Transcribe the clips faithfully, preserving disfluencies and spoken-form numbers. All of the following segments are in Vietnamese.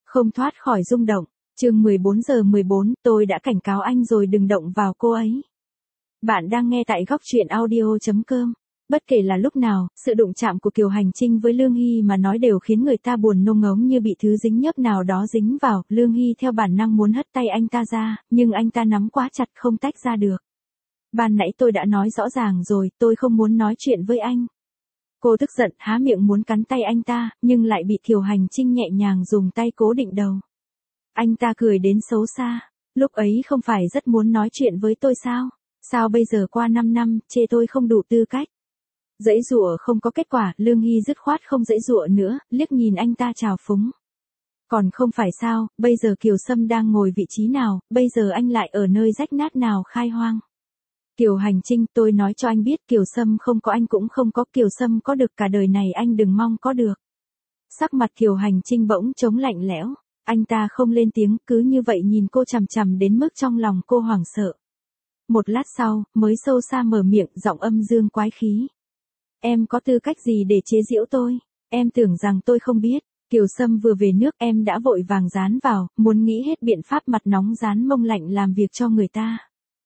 Không thoát khỏi rung động. Chương mười bốn giờ mười bốn, tôi đã cảnh cáo anh rồi đừng động vào cô ấy. Bạn đang nghe tại góc truyện audio chấm com. Bất kể là lúc nào, sự đụng chạm của Kiều Hành Trinh với Lương Hy mà nói đều khiến người ta buồn nôn ngóng như bị thứ dính nhớp nào đó dính vào. Lương Hy theo bản năng muốn hất tay anh ta ra, nhưng anh ta nắm quá chặt không tách ra được. Ban nãy tôi đã nói rõ ràng rồi, tôi không muốn nói chuyện với anh. Cô tức giận há miệng muốn cắn tay anh ta, nhưng lại bị Kiều Hành Trinh nhẹ nhàng dùng tay cố định đầu. Anh ta cười đến xấu xa. Lúc ấy không phải rất muốn nói chuyện với tôi sao? Sao bây giờ qua năm năm, chê tôi không đủ tư cách? Giãy giụa không có kết quả, Lương Hy dứt khoát không giãy giụa nữa, liếc nhìn anh ta trào phúng. Còn không phải sao, bây giờ Kiều Sâm đang ngồi vị trí nào, bây giờ anh lại ở nơi rách nát nào khai hoang. Kiều Hành Trinh, tôi nói cho anh biết Kiều Sâm không có anh cũng không có, Kiều Sâm có được cả đời này anh đừng mong có được. Sắc mặt Kiều Hành Trinh bỗng trống lạnh lẽo, anh ta không lên tiếng, cứ như vậy nhìn cô chằm chằm đến mức trong lòng cô hoảng sợ. Một lát sau, mới sâu xa mở miệng, giọng âm dương quái khí. Em có tư cách gì để chế giễu tôi? Em tưởng rằng tôi không biết. Kiều Sâm vừa về nước em đã vội vàng dán vào, muốn nghĩ hết biện pháp mặt nóng dán mông lạnh làm việc cho người ta.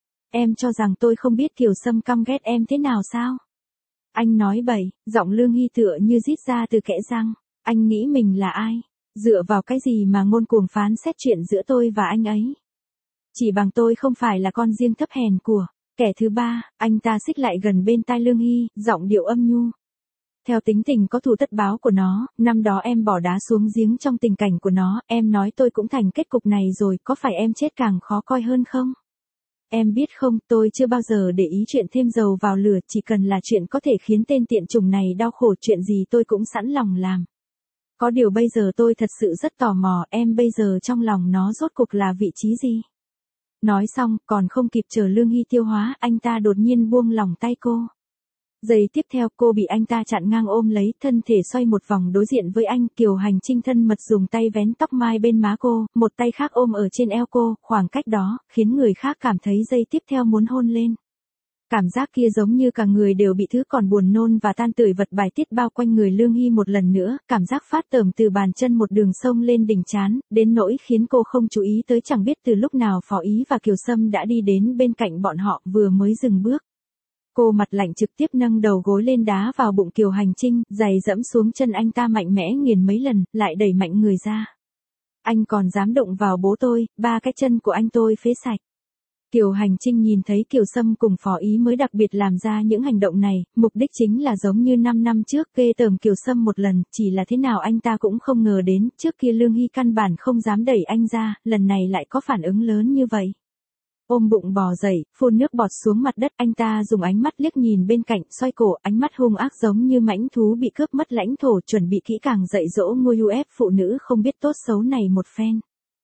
Em cho rằng tôi không biết Kiều Sâm căm ghét em thế nào sao? Anh nói bậy, giọng Lương Hy tựa như rít ra từ kẽ răng. Anh nghĩ mình là ai? Dựa vào cái gì mà ngôn cuồng phán xét chuyện giữa tôi và anh ấy? Chỉ bằng tôi không phải là con riêng thấp hèn của kẻ thứ ba. Anh ta xích lại gần bên tai Lương Hy, giọng điệu âm nhu. Theo tính tình có thù tất báo của nó, năm đó em bỏ đá xuống giếng trong tình cảnh của nó, em nói tôi cũng thành kết cục này rồi, có phải em chết càng khó coi hơn không? Em biết không, tôi chưa bao giờ để ý chuyện thêm dầu vào lửa, chỉ cần là chuyện có thể khiến tên tiện chủng này đau khổ, chuyện gì tôi cũng sẵn lòng làm. Có điều bây giờ tôi thật sự rất tò mò, em bây giờ trong lòng nó rốt cuộc là vị trí gì? Nói xong, còn không kịp chờ Lương Hy tiêu hóa, anh ta đột nhiên buông lỏng tay cô. Giây tiếp theo cô bị anh ta chặn ngang ôm lấy, thân thể xoay một vòng đối diện với anh. Kiều Hành Trinh thân mật dùng tay vén tóc mai bên má cô, một tay khác ôm ở trên eo cô, khoảng cách đó, khiến người khác cảm thấy giây tiếp theo muốn hôn lên. Cảm giác kia giống như cả người đều bị thứ còn buồn nôn và tan tưởi vật bài tiết bao quanh người Lương Hy một lần nữa, cảm giác phát tởm từ bàn chân một đường sông lên đỉnh trán, đến nỗi khiến cô không chú ý tới chẳng biết từ lúc nào Phó Ý và Kiều Sâm đã đi đến bên cạnh bọn họ, vừa mới dừng bước. Cô mặt lạnh trực tiếp nâng đầu gối lên đá vào bụng Kiều Hành Trinh, giày dẫm xuống chân anh ta mạnh mẽ nghiền mấy lần, lại đẩy mạnh người ra. Anh còn dám đụng vào bố tôi, ba cái chân của anh tôi phế sạch. Kiều Hành Trinh nhìn thấy Kiều Sâm cùng Phó Ý mới đặc biệt làm ra những hành động này, mục đích chính là giống như năm năm trước ghê tởm Kiều Sâm một lần, chỉ là thế nào anh ta cũng không ngờ đến, trước kia Lương Hy căn bản không dám đẩy anh ra, lần này lại có phản ứng lớn như vậy. Ôm bụng bò dậy, phun nước bọt xuống mặt đất, anh ta dùng ánh mắt liếc nhìn bên cạnh, xoay cổ, ánh mắt hung ác giống như mãnh thú bị cướp mất lãnh thổ, chuẩn bị kỹ càng dạy dỗ ngôi u ép phụ nữ không biết tốt xấu này một phen.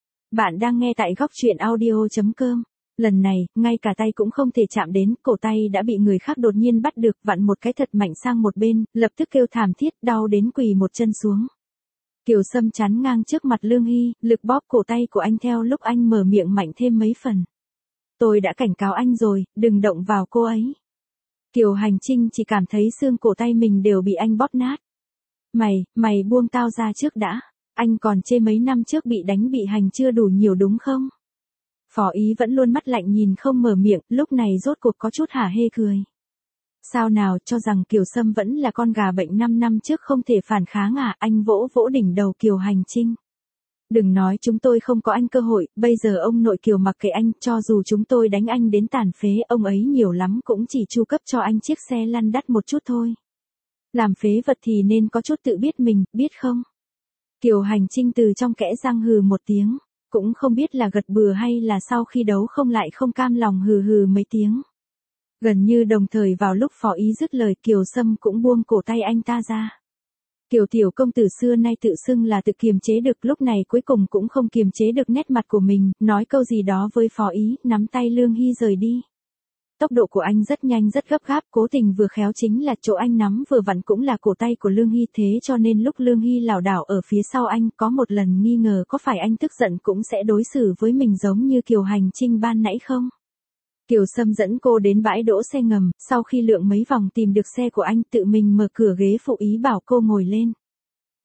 Bạn đang nghe tại góc truyện audio chấm com. Lần này, ngay cả tay cũng không thể chạm đến, cổ tay đã bị người khác đột nhiên bắt được, vặn một cái thật mạnh sang một bên, lập tức kêu thảm thiết, đau đến quỳ một chân xuống. Kiều Sâm chắn ngang trước mặt Lương Hy, lực bóp cổ tay của anh theo lúc anh mở miệng mạnh thêm mấy phần. Tôi đã cảnh cáo anh rồi, đừng động vào cô ấy. Kiều Hành Trinh chỉ cảm thấy xương cổ tay mình đều bị anh bóp nát. Mày, mày buông tao ra trước đã, anh còn chê mấy năm trước bị đánh bị hành chưa đủ nhiều đúng không? Phó Ý vẫn luôn mắt lạnh nhìn không mở miệng, lúc này rốt cuộc có chút hả hê cười. Sao nào, cho rằng Kiều Sâm vẫn là con gà bệnh năm năm trước không thể phản kháng à? Anh vỗ vỗ đỉnh đầu Kiều Hành Trinh. Đừng nói chúng tôi không có anh cơ hội, bây giờ ông nội Kiều mặc kệ anh, cho dù chúng tôi đánh anh đến tàn phế, ông ấy nhiều lắm cũng chỉ chu cấp cho anh chiếc xe lăn đắt một chút thôi. Làm phế vật thì nên có chút tự biết mình, biết không? Kiều Hành Trinh từ trong kẽ răng hừ một tiếng, cũng không biết là gật bừa hay là sau khi đấu không lại không cam lòng hừ hừ mấy tiếng. Gần như đồng thời vào lúc Phó Ý dứt lời, Kiều Sâm cũng buông cổ tay anh ta ra. Kiều tiểu công tử xưa nay tự xưng là tự kiềm chế được, lúc này cuối cùng cũng không kiềm chế được nét mặt của mình, nói câu gì đó với Phó Ý, nắm tay Lương Hy rời đi. Tốc độ của anh rất nhanh rất gấp gáp, cố tình vừa khéo chính là chỗ anh nắm vừa vặn cũng là cổ tay của Lương Hy, thế cho nên lúc Lương Hy lảo đảo ở phía sau anh, có một lần nghi ngờ có phải anh tức giận cũng sẽ đối xử với mình giống như Kiều Hành Trinh ban nãy không? Kiều Sâm dẫn cô đến bãi đỗ xe ngầm, sau khi lượn mấy vòng tìm được xe của anh, tự mình mở cửa ghế phụ Ý bảo cô ngồi lên.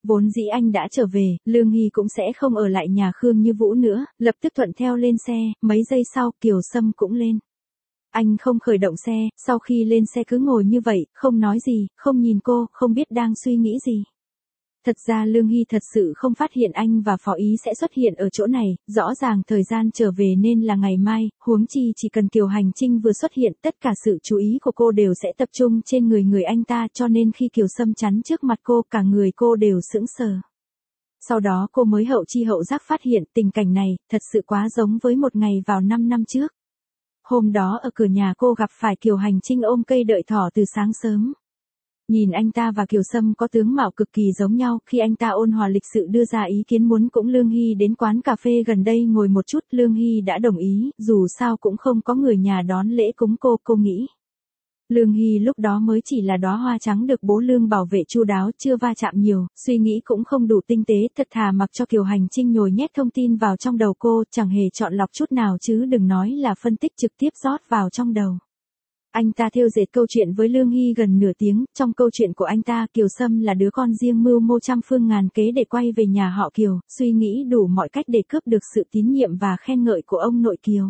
Vốn dĩ anh đã trở về, Lương Hy cũng sẽ không ở lại nhà Khương Như Vũ nữa, lập tức thuận theo lên xe, mấy giây sau Kiều Sâm cũng lên. Anh không khởi động xe, sau khi lên xe cứ ngồi như vậy, không nói gì, không nhìn cô, không biết đang suy nghĩ gì. Thật ra Lương Hy thật sự không phát hiện anh và Phó Ý sẽ xuất hiện ở chỗ này, rõ ràng thời gian trở về nên là ngày mai, huống chi chỉ cần Kiều Hành Trinh vừa xuất hiện tất cả sự chú ý của cô đều sẽ tập trung trên người người anh ta cho nên khi Kiều Sâm chắn trước mặt cô cả người cô đều sững sờ. Sau đó cô mới hậu chi hậu giác phát hiện tình cảnh này thật sự quá giống với một ngày vào năm năm trước. Hôm đó ở cửa nhà cô gặp phải Kiều Hành Trinh ôm cây đợi thỏ từ sáng sớm. Nhìn anh ta và Kiều Sâm có tướng mạo cực kỳ giống nhau, khi anh ta ôn hòa lịch sự đưa ra ý kiến muốn cũng Lương Hy đến quán cà phê gần đây ngồi một chút, Lương Hy đã đồng ý, dù sao cũng không có người nhà đón lễ cúng cô, cô nghĩ. Lương Hy lúc đó mới chỉ là đóa hoa trắng được bố Lương bảo vệ chu đáo, chưa va chạm nhiều, suy nghĩ cũng không đủ tinh tế, thật thà mặc cho Kiều Hành Trinh nhồi nhét thông tin vào trong đầu cô, chẳng hề chọn lọc chút nào chứ đừng nói là phân tích trực tiếp rót vào trong đầu. Anh ta thêu dệt câu chuyện với Lương Hy gần nửa tiếng, trong câu chuyện của anh ta Kiều Sâm là đứa con riêng mưu mô trăm phương ngàn kế để quay về nhà họ Kiều, suy nghĩ đủ mọi cách để cướp được sự tín nhiệm và khen ngợi của ông nội Kiều.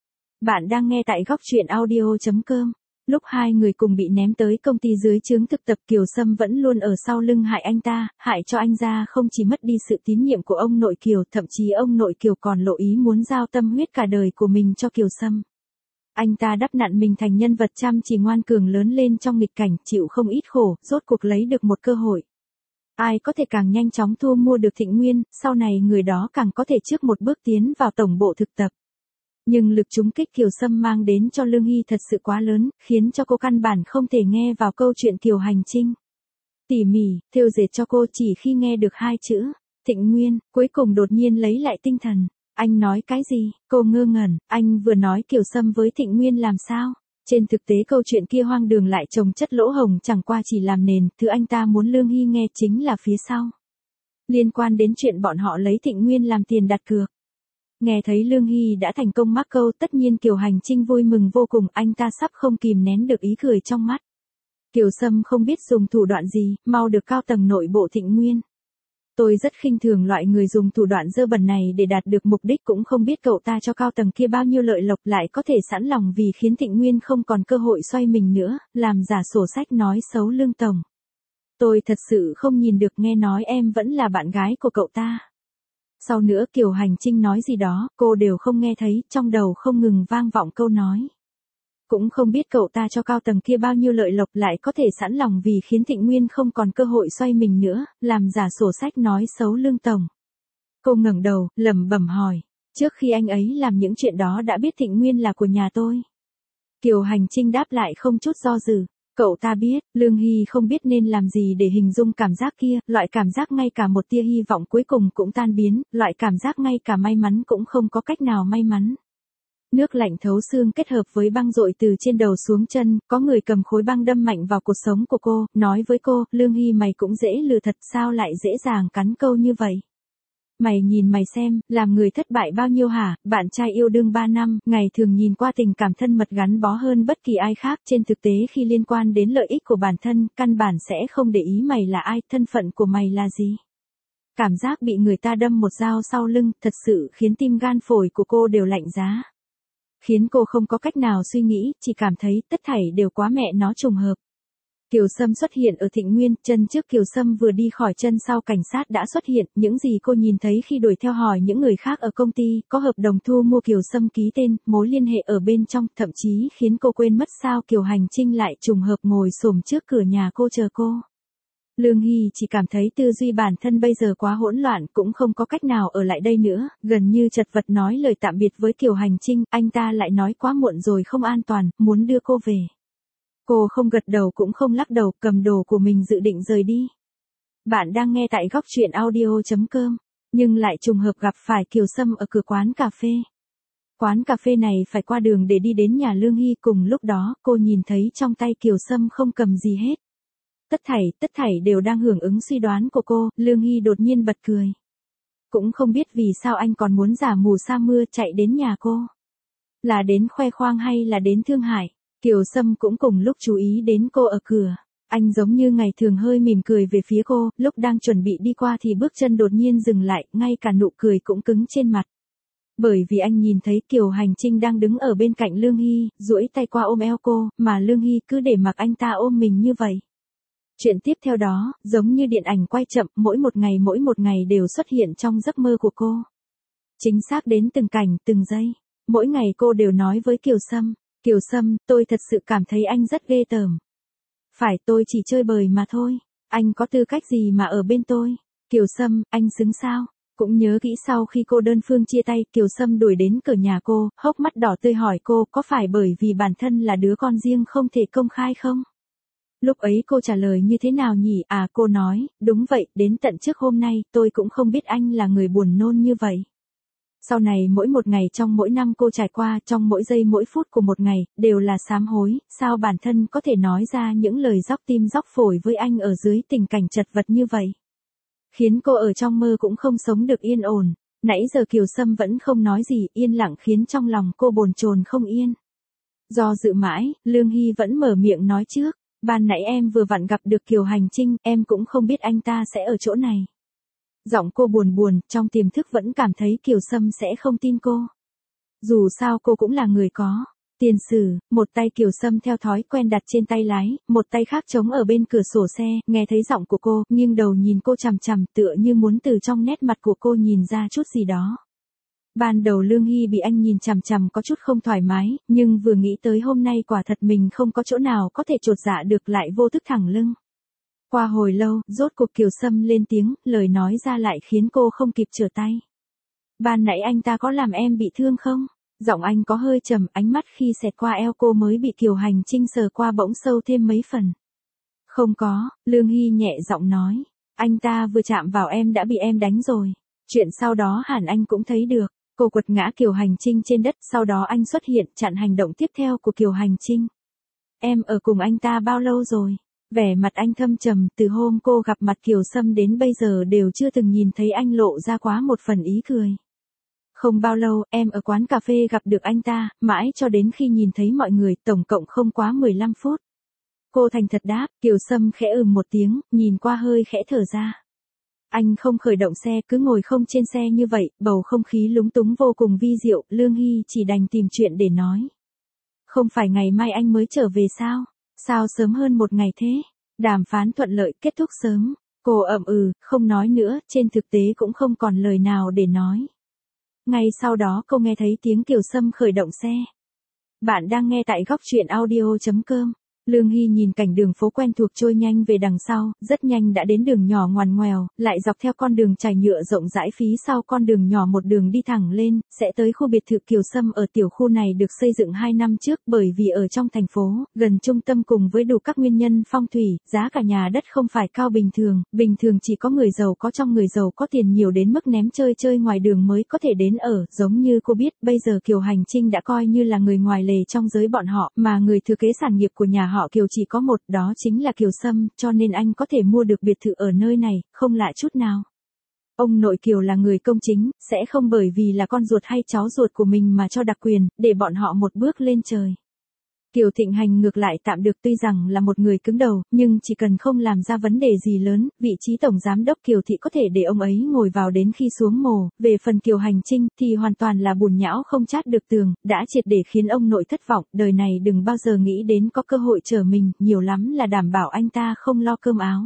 Bạn đang nghe tại góc truyện audio chấm com. Lúc hai người cùng bị ném tới công ty dưới trướng thực tập Kiều Sâm vẫn luôn ở sau lưng hại anh ta, hại cho anh ra không chỉ mất đi sự tín nhiệm của ông nội Kiều, thậm chí ông nội Kiều còn lộ ý muốn giao tâm huyết cả đời của mình cho Kiều Sâm. Anh ta đắp nặn mình thành nhân vật chăm chỉ ngoan cường lớn lên trong nghịch cảnh, chịu không ít khổ, rốt cuộc lấy được một cơ hội. Ai có thể càng nhanh chóng thu mua được Thịnh Nguyên, sau này người đó càng có thể trước một bước tiến vào tổng bộ thực tập. Nhưng lực trúng kích Kiều Sâm mang đến cho Lương Hy thật sự quá lớn, khiến cho cô căn bản không thể nghe vào câu chuyện Kiều Hành Trinh. Tỉ mỉ, thêu dệt cho cô chỉ khi nghe được hai chữ, Thịnh Nguyên, cuối cùng đột nhiên lấy lại tinh thần. Anh nói cái gì? Cô ngơ ngẩn, anh vừa nói Kiều Sâm với Thịnh Nguyên làm sao? Trên thực tế câu chuyện kia hoang đường lại trồng chất lỗ hổng chẳng qua chỉ làm nền, thứ anh ta muốn Lương Hy nghe chính là phía sau. Liên quan đến chuyện bọn họ lấy Thịnh Nguyên làm tiền đặt cược. Nghe thấy Lương Hy đã thành công mắc câu, tất nhiên Kiều Hành Trinh vui mừng vô cùng, anh ta sắp không kìm nén được ý cười trong mắt. Kiều Sâm không biết dùng thủ đoạn gì, mau được cao tầng nội bộ Thịnh Nguyên. Tôi rất khinh thường loại người dùng thủ đoạn dơ bẩn này để đạt được mục đích, cũng không biết cậu ta cho cao tầng kia bao nhiêu lợi lộc lại có thể sẵn lòng vì khiến Thịnh Nguyên không còn cơ hội xoay mình nữa, làm giả sổ sách nói xấu Lương tổng. Tôi thật sự không nhìn được, nghe nói em vẫn là bạn gái của cậu ta. Sau nữa Kiều Hành Trinh nói gì đó, cô đều không nghe thấy, trong đầu không ngừng vang vọng câu nói. Cũng không biết cậu ta cho cao tầng kia bao nhiêu lợi lộc lại có thể sẵn lòng vì khiến Thịnh Nguyên không còn cơ hội xoay mình nữa, làm giả sổ sách nói xấu Lương tổng. Cô ngẩng đầu, lẩm bẩm hỏi, trước khi anh ấy làm những chuyện đó đã biết Thịnh Nguyên là của nhà tôi. Kiều Hành Trinh đáp lại không chút do dự. Cậu ta biết, Lương Hy không biết nên làm gì để hình dung cảm giác kia, loại cảm giác ngay cả một tia hy vọng cuối cùng cũng tan biến, loại cảm giác ngay cả may mắn cũng không có cách nào may mắn. Nước lạnh thấu xương kết hợp với băng dội từ trên đầu xuống chân, có người cầm khối băng đâm mạnh vào cuộc sống của cô, nói với cô, Lương Hy mày cũng dễ lừa thật, sao lại dễ dàng cắn câu như vậy. Mày nhìn mày xem, làm người thất bại bao nhiêu hả, bạn trai yêu đương ba năm, ngày thường nhìn qua tình cảm thân mật gắn bó hơn bất kỳ ai khác, trên thực tế khi liên quan đến lợi ích của bản thân, căn bản sẽ không để ý mày là ai, thân phận của mày là gì. Cảm giác bị người ta đâm một dao sau lưng, thật sự khiến tim gan phổi của cô đều lạnh giá. Khiến cô không có cách nào suy nghĩ, chỉ cảm thấy tất thảy đều quá mẹ nó trùng hợp. Kiều Sâm xuất hiện ở Thịnh Nguyên, chân trước Kiều Sâm vừa đi khỏi chân sau cảnh sát đã xuất hiện, những gì cô nhìn thấy khi đuổi theo hỏi những người khác ở công ty, có hợp đồng thu mua Kiều Sâm ký tên, mối liên hệ ở bên trong, thậm chí khiến cô quên mất sao Kiều Hành Trinh lại trùng hợp ngồi xổm trước cửa nhà cô chờ cô. Lương Hy chỉ cảm thấy tư duy bản thân bây giờ quá hỗn loạn, cũng không có cách nào ở lại đây nữa, gần như chật vật nói lời tạm biệt với Kiều Hành Trinh, anh ta lại nói quá muộn rồi không an toàn, muốn đưa cô về. Cô không gật đầu cũng không lắc đầu, cầm đồ của mình dự định rời đi. Bạn đang nghe tại góc truyện audio chấm com, nhưng lại trùng hợp gặp phải Kiều Sâm ở cửa quán cà phê. Quán cà phê này phải qua đường để đi đến nhà Lương Hy, cùng lúc đó cô nhìn thấy trong tay Kiều Sâm không cầm gì hết. Tất thảy, tất thảy đều đang hưởng ứng suy đoán của cô, Lương Hy đột nhiên bật cười. Cũng không biết vì sao anh còn muốn giả mù sa mưa chạy đến nhà cô. Là đến khoe khoang hay là đến thương hại? Kiều Sâm cũng cùng lúc chú ý đến cô ở cửa. Anh giống như ngày thường hơi mỉm cười về phía cô, lúc đang chuẩn bị đi qua thì bước chân đột nhiên dừng lại, ngay cả nụ cười cũng cứng trên mặt. Bởi vì anh nhìn thấy Kiều Hành Trinh đang đứng ở bên cạnh Lương Hy, duỗi tay qua ôm eo cô, mà Lương Hy cứ để mặc anh ta ôm mình như vậy. Chuyện tiếp theo đó, giống như điện ảnh quay chậm, mỗi một ngày mỗi một ngày đều xuất hiện trong giấc mơ của cô. Chính xác đến từng cảnh, từng giây. Mỗi ngày cô đều nói với Kiều Sâm, Kiều Sâm, tôi thật sự cảm thấy anh rất ghê tởm. Phải, tôi chỉ chơi bời mà thôi. Anh có tư cách gì mà ở bên tôi? Kiều Sâm, anh xứng sao? Cũng nhớ kỹ sau khi cô đơn phương chia tay, Kiều Sâm đuổi đến cửa nhà cô, hốc mắt đỏ tươi hỏi cô có phải bởi vì bản thân là đứa con riêng không thể công khai không? Lúc ấy cô trả lời như thế nào nhỉ? À, cô nói, đúng vậy, đến tận trước hôm nay tôi cũng không biết anh là người buồn nôn như vậy. Sau này mỗi một ngày trong mỗi năm cô trải qua, trong mỗi giây mỗi phút của một ngày, đều là sám hối, sao bản thân có thể nói ra những lời dóc tim dóc phổi với anh ở dưới tình cảnh chật vật như vậy. Khiến cô ở trong mơ cũng không sống được yên ổn, nãy giờ Kiều Sâm vẫn không nói gì, yên lặng khiến trong lòng cô bồn chồn không yên. Do dự mãi, Lương Hy vẫn mở miệng nói trước, ban nãy em vừa vặn gặp được Kiều Hành Trinh, em cũng không biết anh ta sẽ ở chỗ này. Giọng cô buồn buồn, trong tiềm thức vẫn cảm thấy Kiều Sâm sẽ không tin cô. Dù sao cô cũng là người có tiền sử, một tay Kiều Sâm theo thói quen đặt trên tay lái, một tay khác chống ở bên cửa sổ xe, nghe thấy giọng của cô, nghiêng đầu nhìn cô chằm chằm, tựa như muốn từ trong nét mặt của cô nhìn ra chút gì đó. Ban đầu Lương Hy bị anh nhìn chằm chằm có chút không thoải mái, nhưng vừa nghĩ tới hôm nay quả thật mình không có chỗ nào có thể chột dạ được lại vô thức thẳng lưng. Qua hồi lâu, rốt cuộc Kiều Sâm lên tiếng, lời nói ra lại khiến cô không kịp trở tay. Ban nãy anh ta có làm em bị thương không? Giọng anh có hơi trầm, ánh mắt khi xẹt qua eo cô mới bị Kiều Hành Trinh sờ qua bỗng sâu thêm mấy phần. Không có, Lương Hy nhẹ giọng nói. Anh ta vừa chạm vào em đã bị em đánh rồi. Chuyện sau đó hẳn anh cũng thấy được. Cô quật ngã Kiều Hành Trinh trên đất, sau đó anh xuất hiện chặn hành động tiếp theo của Kiều Hành Trinh. Em ở cùng anh ta bao lâu rồi? Vẻ mặt anh thâm trầm, từ hôm cô gặp mặt Kiều Sâm đến bây giờ đều chưa từng nhìn thấy anh lộ ra quá một phần ý cười. Không bao lâu, em ở quán cà phê gặp được anh ta, mãi cho đến khi nhìn thấy mọi người, tổng cộng không quá mười lăm phút. Cô thành thật đáp, Kiều Sâm khẽ ừm một tiếng, nhìn qua hơi khẽ thở ra. Anh không khởi động xe, cứ ngồi không trên xe như vậy, bầu không khí lúng túng vô cùng vi diệu, Lương Hy chỉ đành tìm chuyện để nói. Không phải ngày mai anh mới trở về sao? Sao sớm hơn một ngày thế? Đàm phán thuận lợi, kết thúc sớm. Cô ậm ừ, không nói nữa, trên thực tế cũng không còn lời nào để nói. Ngay sau đó cô nghe thấy tiếng Kiều Sâm khởi động xe. Bạn đang nghe tại góc truyện audio chấm com. Lương Hy nhìn cảnh đường phố quen thuộc trôi nhanh về đằng sau, rất nhanh đã đến đường nhỏ ngoằn ngoèo, lại dọc theo con đường trải nhựa rộng rãi phía sau con đường nhỏ một đường đi thẳng lên, sẽ tới khu biệt thự Kiều Sâm ở tiểu khu này được xây dựng hai năm trước bởi vì ở trong thành phố, gần trung tâm cùng với đủ các nguyên nhân phong thủy, giá cả nhà đất không phải cao bình thường, bình thường chỉ có người giàu có trong người giàu có tiền nhiều đến mức ném chơi chơi ngoài đường mới có thể đến ở, giống như cô biết, bây giờ Kiều Hành Trinh đã coi như là người ngoài lề trong giới bọn họ, mà người thừa kế sản nghiệp của nhà họ Kiều chỉ có một, đó chính là Kiều Sâm, cho nên anh có thể mua được biệt thự ở nơi này, không lạ chút nào. Ông nội Kiều là người công chính, sẽ không bởi vì là con ruột hay cháu ruột của mình mà cho đặc quyền, để bọn họ một bước lên trời. Kiều Thịnh Hành ngược lại tạm được, tuy rằng là một người cứng đầu, nhưng chỉ cần không làm ra vấn đề gì lớn, vị trí tổng giám đốc Kiều Thị có thể để ông ấy ngồi vào đến khi xuống mồ, về phần Kiều Hành Trinh thì hoàn toàn là bùn nhão không chát được tường, đã triệt để khiến ông nội thất vọng, đời này đừng bao giờ nghĩ đến có cơ hội trở mình, nhiều lắm là đảm bảo anh ta không lo cơm áo.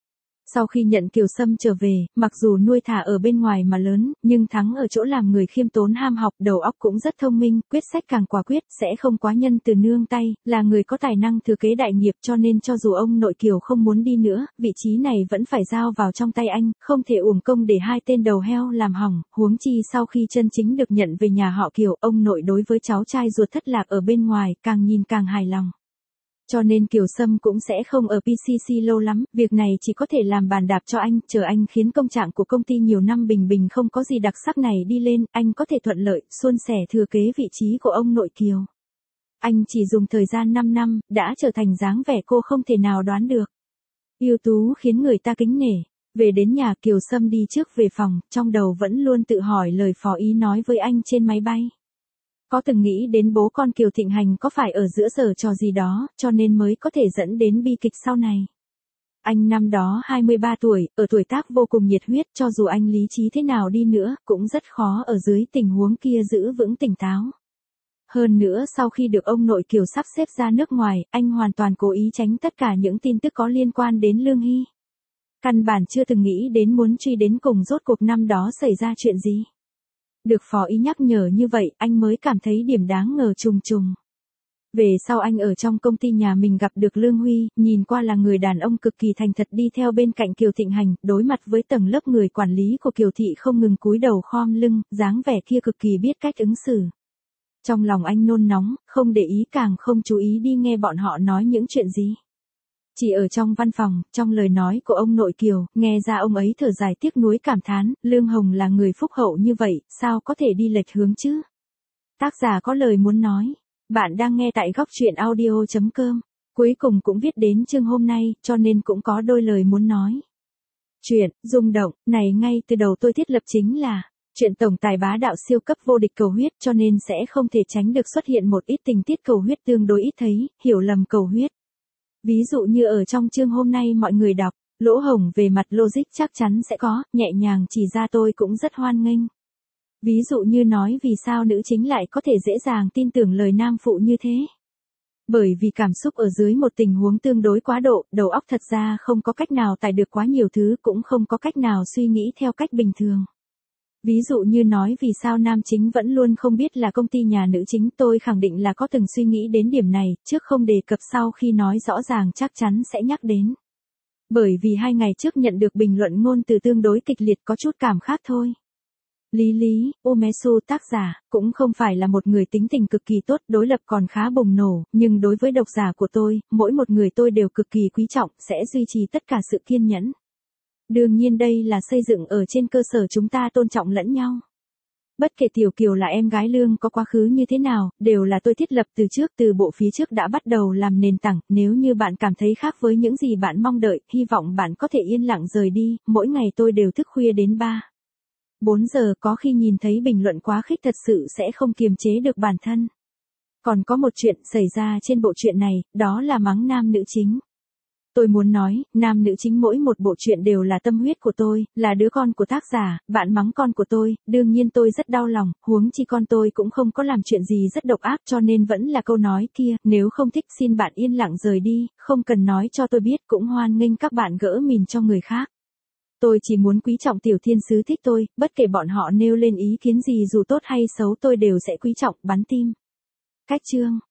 Sau khi nhận Kiều Sâm trở về, mặc dù nuôi thả ở bên ngoài mà lớn, nhưng thắng ở chỗ làm người khiêm tốn ham học, đầu óc cũng rất thông minh, quyết sách càng quả quyết, sẽ không quá nhân từ nương tay, là người có tài năng thừa kế đại nghiệp, cho nên cho dù ông nội Kiều không muốn đi nữa, vị trí này vẫn phải giao vào trong tay anh, không thể uổng công để hai tên đầu heo làm hỏng, huống chi sau khi chân chính được nhận về nhà họ Kiều, ông nội đối với cháu trai ruột thất lạc ở bên ngoài, càng nhìn càng hài lòng. Cho nên Kiều Sâm cũng sẽ không ở pê xê xê lâu lắm, việc này chỉ có thể làm bàn đạp cho anh, chờ anh khiến công trạng của công ty nhiều năm bình bình không có gì đặc sắc này đi lên, anh có thể thuận lợi, suôn sẻ thừa kế vị trí của ông nội Kiều. Anh chỉ dùng thời gian năm năm, đã trở thành dáng vẻ cô không thể nào đoán được. Ưu tú khiến người ta kính nể. Về đến nhà Kiều Sâm đi trước về phòng, trong đầu vẫn luôn tự hỏi lời phó ý nói với anh trên máy bay. Có từng nghĩ đến bố con Kiều Thịnh Hành có phải ở giữa giờ trò gì đó, cho nên mới có thể dẫn đến bi kịch sau này. Anh năm đó hai mươi ba tuổi, ở tuổi tác vô cùng nhiệt huyết, cho dù anh lý trí thế nào đi nữa, cũng rất khó ở dưới tình huống kia giữ vững tỉnh táo. Hơn nữa sau khi được ông nội Kiều sắp xếp ra nước ngoài, anh hoàn toàn cố ý tránh tất cả những tin tức có liên quan đến Lương Hy. Căn bản chưa từng nghĩ đến muốn truy đến cùng rốt cuộc năm đó xảy ra chuyện gì. Được phó ý nhắc nhở như vậy, anh mới cảm thấy điểm đáng ngờ trùng trùng. Về sau anh ở trong công ty nhà mình gặp được Lương Huy, nhìn qua là người đàn ông cực kỳ thành thật đi theo bên cạnh Kiều Thịnh Hành, đối mặt với tầng lớp người quản lý của Kiều Thị không ngừng cúi đầu khom lưng, dáng vẻ kia cực kỳ biết cách ứng xử. Trong lòng anh nôn nóng, không để ý càng không chú ý đi nghe bọn họ nói những chuyện gì. Chỉ ở trong văn phòng, trong lời nói của ông nội Kiều, nghe ra ông ấy thở dài tiếc nuối cảm thán, Lương Hồng là người phúc hậu như vậy, sao có thể đi lệch hướng chứ? Tác giả có lời muốn nói. Bạn đang nghe tại góc truyện audio chấm com. Cuối cùng cũng viết đến chương hôm nay, cho nên cũng có đôi lời muốn nói. Chuyện, rung động, này ngay từ đầu tôi thiết lập chính là chuyện tổng tài bá đạo siêu cấp vô địch cầu huyết, cho nên sẽ không thể tránh được xuất hiện một ít tình tiết cầu huyết tương đối ít thấy, hiểu lầm cầu huyết. Ví dụ như ở trong chương hôm nay mọi người đọc, lỗ hổng về mặt logic chắc chắn sẽ có, nhẹ nhàng chỉ ra tôi cũng rất hoan nghênh. Ví dụ như nói vì sao nữ chính lại có thể dễ dàng tin tưởng lời nam phụ như thế. Bởi vì cảm xúc ở dưới một tình huống tương đối quá độ, đầu óc thật ra không có cách nào tải được quá nhiều thứ, cũng không có cách nào suy nghĩ theo cách bình thường. Ví dụ như nói vì sao nam chính vẫn luôn không biết là công ty nhà nữ chính, tôi khẳng định là có từng suy nghĩ đến điểm này, trước không đề cập sau khi nói rõ ràng chắc chắn sẽ nhắc đến. Bởi vì hai ngày trước nhận được bình luận ngôn từ tương đối kịch liệt có chút cảm khác thôi. Lý Lý, Umesu tác giả, cũng không phải là một người tính tình cực kỳ tốt, đối lập còn khá bùng nổ, nhưng đối với độc giả của tôi, mỗi một người tôi đều cực kỳ quý trọng, sẽ duy trì tất cả sự kiên nhẫn. Đương nhiên đây là xây dựng ở trên cơ sở chúng ta tôn trọng lẫn nhau. Bất kể Tiểu Kiều là em gái Lương có quá khứ như thế nào, đều là tôi thiết lập từ trước, từ bộ phía trước đã bắt đầu làm nền tảng, nếu như bạn cảm thấy khác với những gì bạn mong đợi, hy vọng bạn có thể yên lặng rời đi, mỗi ngày tôi đều thức khuya đến ba. bốn giờ, có khi nhìn thấy bình luận quá khích thật sự sẽ không kiềm chế được bản thân. Còn có một chuyện xảy ra trên bộ truyện này, đó là mắng nam nữ chính. Tôi muốn nói, nam nữ chính mỗi một bộ truyện đều là tâm huyết của tôi, là đứa con của tác giả, bạn mắng con của tôi, đương nhiên tôi rất đau lòng, huống chi con tôi cũng không có làm chuyện gì rất độc ác, cho nên vẫn là câu nói kia, nếu không thích xin bạn yên lặng rời đi, không cần nói cho tôi biết, cũng hoan nghênh các bạn gỡ mìn cho người khác. Tôi chỉ muốn quý trọng tiểu thiên sứ thích tôi, bất kể bọn họ nêu lên ý kiến gì dù tốt hay xấu tôi đều sẽ quý trọng, bắn tim. Cách chương.